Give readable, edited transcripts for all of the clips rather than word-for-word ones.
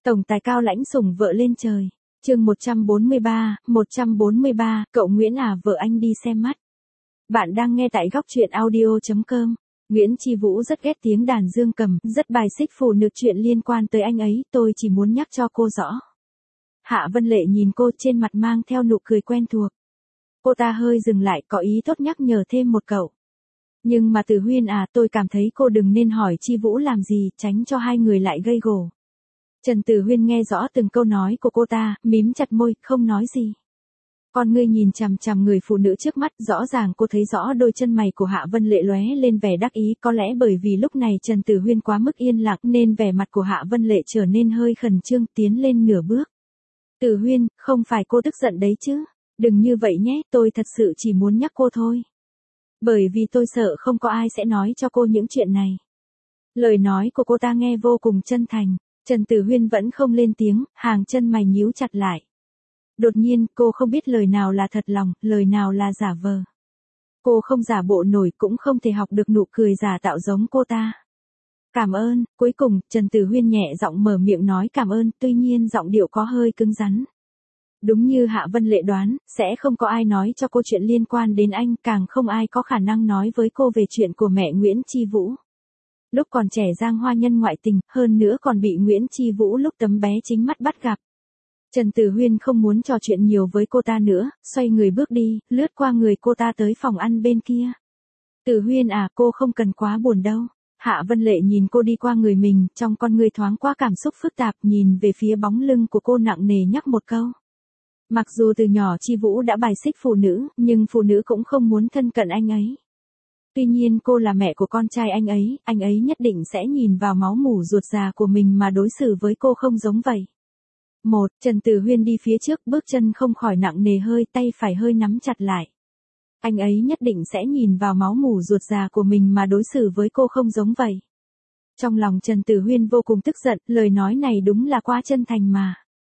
Tổng tài cao lãnh sủng vợ lên trời. Chương 143, cậu Nguyễn à, vợ anh đi xem mắt. Bạn đang nghe tại góc truyện audio.com. Nguyễn Chi Vũ rất ghét tiếng đàn dương cầm, rất bài xích phụ nữ chuyện liên quan tới anh ấy, tôi chỉ muốn nhắc cho cô rõ. Hạ Vân Lệ nhìn cô, trên mặt mang theo nụ cười quen thuộc. Cô ta hơi dừng lại, có ý tốt nhắc nhở thêm một cậu. Nhưng mà Tử Huyên à, tôi cảm thấy cô đừng nên hỏi Chi Vũ làm gì, tránh cho hai người lại gây gổ. Trần Tử Huyên nghe rõ từng câu nói của cô ta, mím chặt môi, không nói gì. Con ngươi nhìn chằm chằm người phụ nữ trước mắt, rõ ràng cô thấy rõ đôi chân mày của Hạ Vân Lệ lóe lên vẻ đắc ý, có lẽ bởi vì lúc này Trần Tử Huyên quá mức yên lặng nên vẻ mặt của Hạ Vân Lệ trở nên hơi khẩn trương, tiến lên nửa bước. Tử Huyên, không phải cô tức giận đấy chứ? Đừng như vậy nhé, tôi thật sự chỉ muốn nhắc cô thôi. Bởi vì tôi sợ không có ai sẽ nói cho cô những chuyện này. Lời nói của cô ta nghe vô cùng chân thành. Trần Tử Huyên vẫn không lên tiếng, hàng chân mày nhíu chặt lại. Đột nhiên, cô không biết lời nào là thật lòng, lời nào là giả vờ. Cô không giả bộ nổi, cũng không thể học được nụ cười giả tạo giống cô ta. Cảm ơn, cuối cùng, Trần Tử Huyên nhẹ giọng mở miệng nói cảm ơn, tuy nhiên giọng điệu có hơi cứng rắn. Đúng như Hạ Vân Lệ đoán, sẽ không có ai nói cho cô chuyện liên quan đến anh, càng không ai có khả năng nói với cô về chuyện của mẹ Nguyễn Chi Vũ. Lúc còn trẻ Giang Hoa Nhân ngoại tình, hơn nữa còn bị Nguyễn Chi Vũ lúc tấm bé chính mắt bắt gặp. Trần Tử Huyên không muốn trò chuyện nhiều với cô ta nữa, xoay người bước đi, lướt qua người cô ta tới phòng ăn bên kia. Tử Huyên à, cô không cần quá buồn đâu. Hạ Vân Lệ nhìn cô đi qua người mình, trong con người thoáng qua cảm xúc phức tạp, nhìn về phía bóng lưng của cô nặng nề nhắc một câu. Mặc dù từ nhỏ Chi Vũ đã bài xích phụ nữ, nhưng phụ nữ cũng không muốn thân cận anh ấy. Tuy nhiên cô là mẹ của con trai anh ấy nhất định sẽ nhìn vào máu mủ ruột già của mình mà đối xử với cô không giống vậy. Trần Tử Huyên đi phía trước, bước chân không khỏi nặng nề, hơi tay phải hơi nắm chặt lại. Anh ấy nhất định sẽ nhìn vào máu mủ ruột già của mình mà đối xử với cô không giống vậy. Trong lòng Trần Tử Huyên vô cùng tức giận, lời nói này đúng là quá chân thành mà.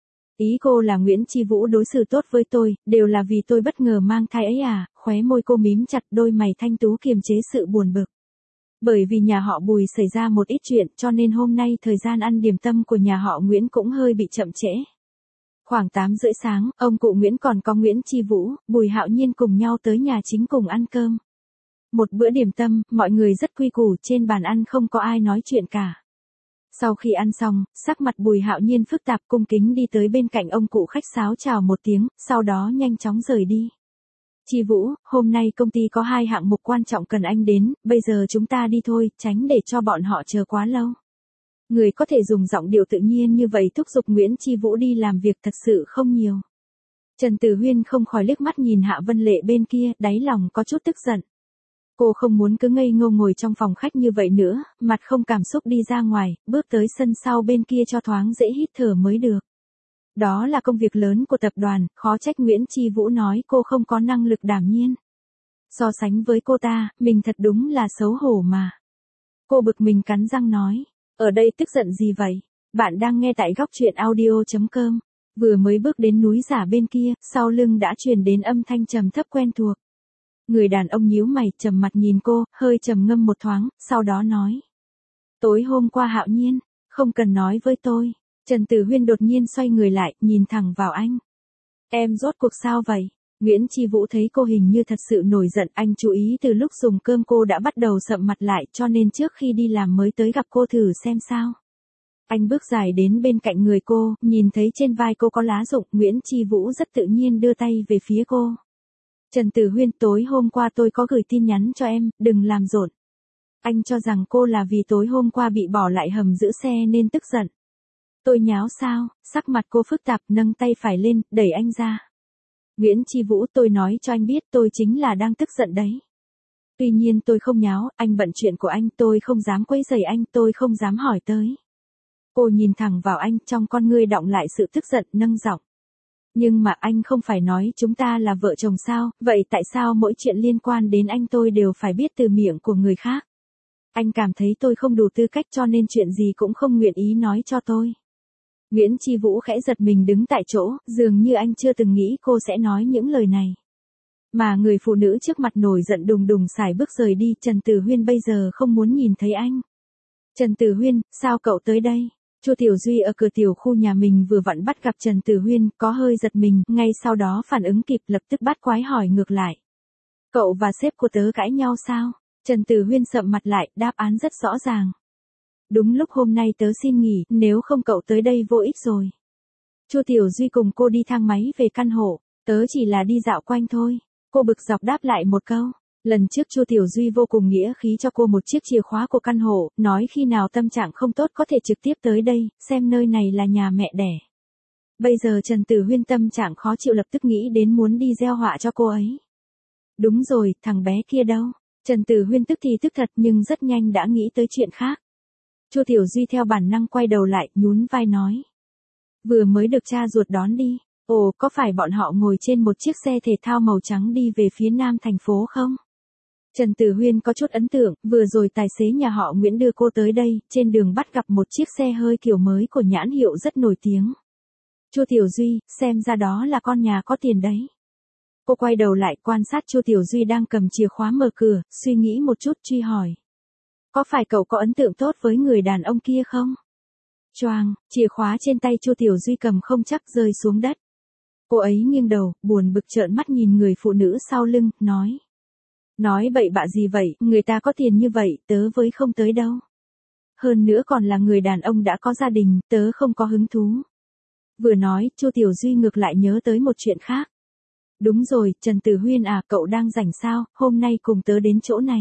Ý cô là Nguyễn Chi Vũ đối xử tốt với tôi, đều là vì tôi bất ngờ mang thai ấy à? Khóe môi cô mím chặt, đôi mày thanh tú kiềm chế sự buồn bực. Bởi vì nhà họ Bùi xảy ra một ít chuyện cho nên hôm nay thời gian ăn điểm tâm của nhà họ Nguyễn cũng hơi bị chậm trễ. Khoảng 8:30 sáng, ông cụ Nguyễn còn có Nguyễn Chi Vũ, Bùi Hạo Nhiên cùng nhau tới nhà chính cùng ăn cơm. Một bữa điểm tâm, mọi người rất quy củ, trên bàn ăn không có ai nói chuyện cả. Sau khi ăn xong, sắc mặt Bùi Hạo Nhiên phức tạp, cung kính đi tới bên cạnh ông cụ khách sáo chào một tiếng, sau đó nhanh chóng rời đi. Chi Vũ, hôm nay công ty có 2 hạng mục quan trọng cần anh đến, bây giờ chúng ta đi thôi, tránh để cho bọn họ chờ quá lâu. Người có thể dùng giọng điệu tự nhiên như vậy thúc giục Nguyễn Chi Vũ đi làm việc thật sự không nhiều. Trần Tử Huyên không khỏi liếc mắt nhìn Hạ Vân Lệ bên kia, đáy lòng có chút tức giận. Cô không muốn cứ ngây ngô ngồi trong phòng khách như vậy nữa, mặt không cảm xúc đi ra ngoài, bước tới sân sau bên kia cho thoáng dễ hít thở mới được. Đó là công việc lớn của tập đoàn, khó trách Nguyễn Chi Vũ nói cô không có năng lực đảm nhiên. So sánh với cô ta, mình thật đúng là xấu hổ mà. Cô bực mình cắn răng nói, ở đây tức giận gì vậy? Bạn đang nghe tại góc truyện audio.com. Vừa mới bước đến núi giả bên kia, sau lưng đã truyền đến âm thanh trầm thấp quen thuộc. Người đàn ông nhíu mày, trầm mặt nhìn cô, hơi trầm ngâm một thoáng, sau đó nói. Tối hôm qua Hạo Nhiên, không cần nói với tôi. Trần Tử Huyên đột nhiên xoay người lại, nhìn thẳng vào anh. Em rốt cuộc sao vậy? Nguyễn Chi Vũ thấy cô hình như thật sự nổi giận, anh chú ý từ lúc dùng cơm cô đã bắt đầu sậm mặt lại cho nên trước khi đi làm mới tới gặp cô thử xem sao. Anh bước dài đến bên cạnh người cô, nhìn thấy trên vai cô có lá rụng, Nguyễn Chi Vũ rất tự nhiên đưa tay về phía cô. Trần Tử Huyên, tối hôm qua tôi có gửi tin nhắn cho em, đừng làm rộn. Anh cho rằng cô là vì tối hôm qua bị bỏ lại hầm giữ xe nên tức giận. Tôi nháo sao? Sắc mặt cô phức tạp, nâng tay phải lên, đẩy anh ra. Nguyễn Chi Vũ, tôi nói cho anh biết tôi chính là đang tức giận đấy. Tuy nhiên tôi không nháo, anh bận chuyện của anh, tôi không dám quấy rầy anh, tôi không dám hỏi tới. Cô nhìn thẳng vào anh, trong con ngươi đọng lại sự tức giận, nâng giọng. Nhưng mà anh không phải nói chúng ta là vợ chồng sao, vậy tại sao mỗi chuyện liên quan đến anh tôi đều phải biết từ miệng của người khác? Anh cảm thấy tôi không đủ tư cách cho nên chuyện gì cũng không nguyện ý nói cho tôi. Nguyễn Chi Vũ khẽ giật mình đứng tại chỗ, dường như anh chưa từng nghĩ cô sẽ nói những lời này. Mà người phụ nữ trước mặt nổi giận đùng đùng sải bước rời đi, Trần Tử Huyên bây giờ không muốn nhìn thấy anh. Trần Tử Huyên, sao cậu tới đây? Chu Tiểu Duy ở cửa tiểu khu nhà mình vừa vặn bắt gặp Trần Tử Huyên, có hơi giật mình, ngay sau đó phản ứng kịp lập tức bắt quái hỏi ngược lại. Cậu và sếp của tớ cãi nhau sao? Trần Tử Huyên sậm mặt lại, đáp án rất rõ ràng. Đúng lúc hôm nay tớ xin nghỉ, nếu không cậu tới đây vô ích rồi. Chu Tiểu Duy cùng cô đi thang máy về căn hộ, tớ chỉ là đi dạo quanh thôi. Cô bực dọc đáp lại một câu. Lần trước Chu Tiểu Duy vô cùng nghĩa khí cho cô một chiếc chìa khóa của căn hộ, nói khi nào tâm trạng không tốt có thể trực tiếp tới đây, xem nơi này là nhà mẹ đẻ. Bây giờ Trần Tử Huyên tâm trạng khó chịu lập tức nghĩ đến muốn đi gieo họa cho cô ấy. Đúng rồi, thằng bé kia đâu? Trần Tử Huyên tức thì tức thật nhưng rất nhanh đã nghĩ tới chuyện khác. Chu Tiểu Duy theo bản năng quay đầu lại, nhún vai nói. Vừa mới được cha ruột đón đi. Ồ, có phải bọn họ ngồi trên một chiếc xe thể thao màu trắng đi về phía nam thành phố không? Trần Tử Huyên có chút ấn tượng, vừa rồi tài xế nhà họ Nguyễn đưa cô tới đây, trên đường bắt gặp một chiếc xe hơi kiểu mới của nhãn hiệu rất nổi tiếng. Chu Tiểu Duy, xem ra đó là con nhà có tiền đấy. Cô quay đầu lại quan sát Chu Tiểu Duy đang cầm chìa khóa mở cửa, suy nghĩ một chút truy hỏi. Có phải cậu có ấn tượng tốt với người đàn ông kia không? Choang, chìa khóa trên tay Chu Tiểu Duy cầm không chắc rơi xuống đất. Cô ấy nghiêng đầu, buồn bực trợn mắt nhìn người phụ nữ sau lưng, nói. Nói bậy bạ gì vậy, người ta có tiền như vậy, tớ với không tới đâu. Hơn nữa còn là người đàn ông đã có gia đình, tớ không có hứng thú. Vừa nói, Chu Tiểu Duy ngược lại nhớ tới một chuyện khác. Đúng rồi, Trần Tử Huyên à, cậu đang rảnh sao, hôm nay cùng tớ đến chỗ này.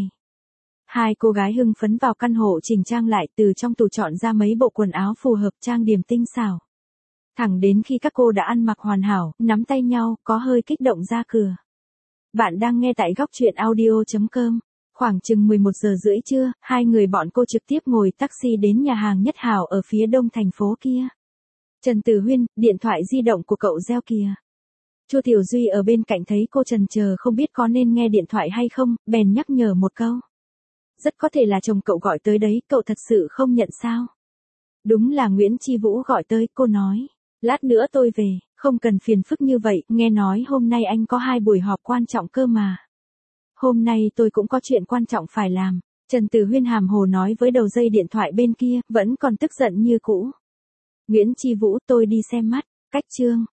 Hai cô gái hưng phấn vào căn hộ chỉnh trang lại, từ trong tủ chọn ra mấy bộ quần áo phù hợp trang điểm tinh xảo. Thẳng đến khi các cô đã ăn mặc hoàn hảo, nắm tay nhau, có hơi kích động ra cửa. Bạn đang nghe tại góc truyện audio.com. Khoảng chừng 11 giờ rưỡi trưa, hai người bọn cô trực tiếp ngồi taxi đến nhà hàng Nhất Hào ở phía đông thành phố kia. Trần Tử Huyên, điện thoại di động của cậu reo kìa. Chu Tiểu Duy ở bên cạnh thấy cô chần chờ không biết có nên nghe điện thoại hay không, bèn nhắc nhở một câu. Rất có thể là chồng cậu gọi tới đấy, cậu thật sự không nhận sao? Đúng là Nguyễn Chi Vũ gọi tới, cô nói. Lát nữa tôi về, không cần phiền phức như vậy, nghe nói hôm nay anh có 2 buổi họp quan trọng cơ mà. Hôm nay tôi cũng có chuyện quan trọng phải làm. Trần Tử Huyên hàm hồ nói với đầu dây điện thoại bên kia, vẫn còn tức giận như cũ. Nguyễn Chi Vũ, tôi đi xem mắt. Cách chương.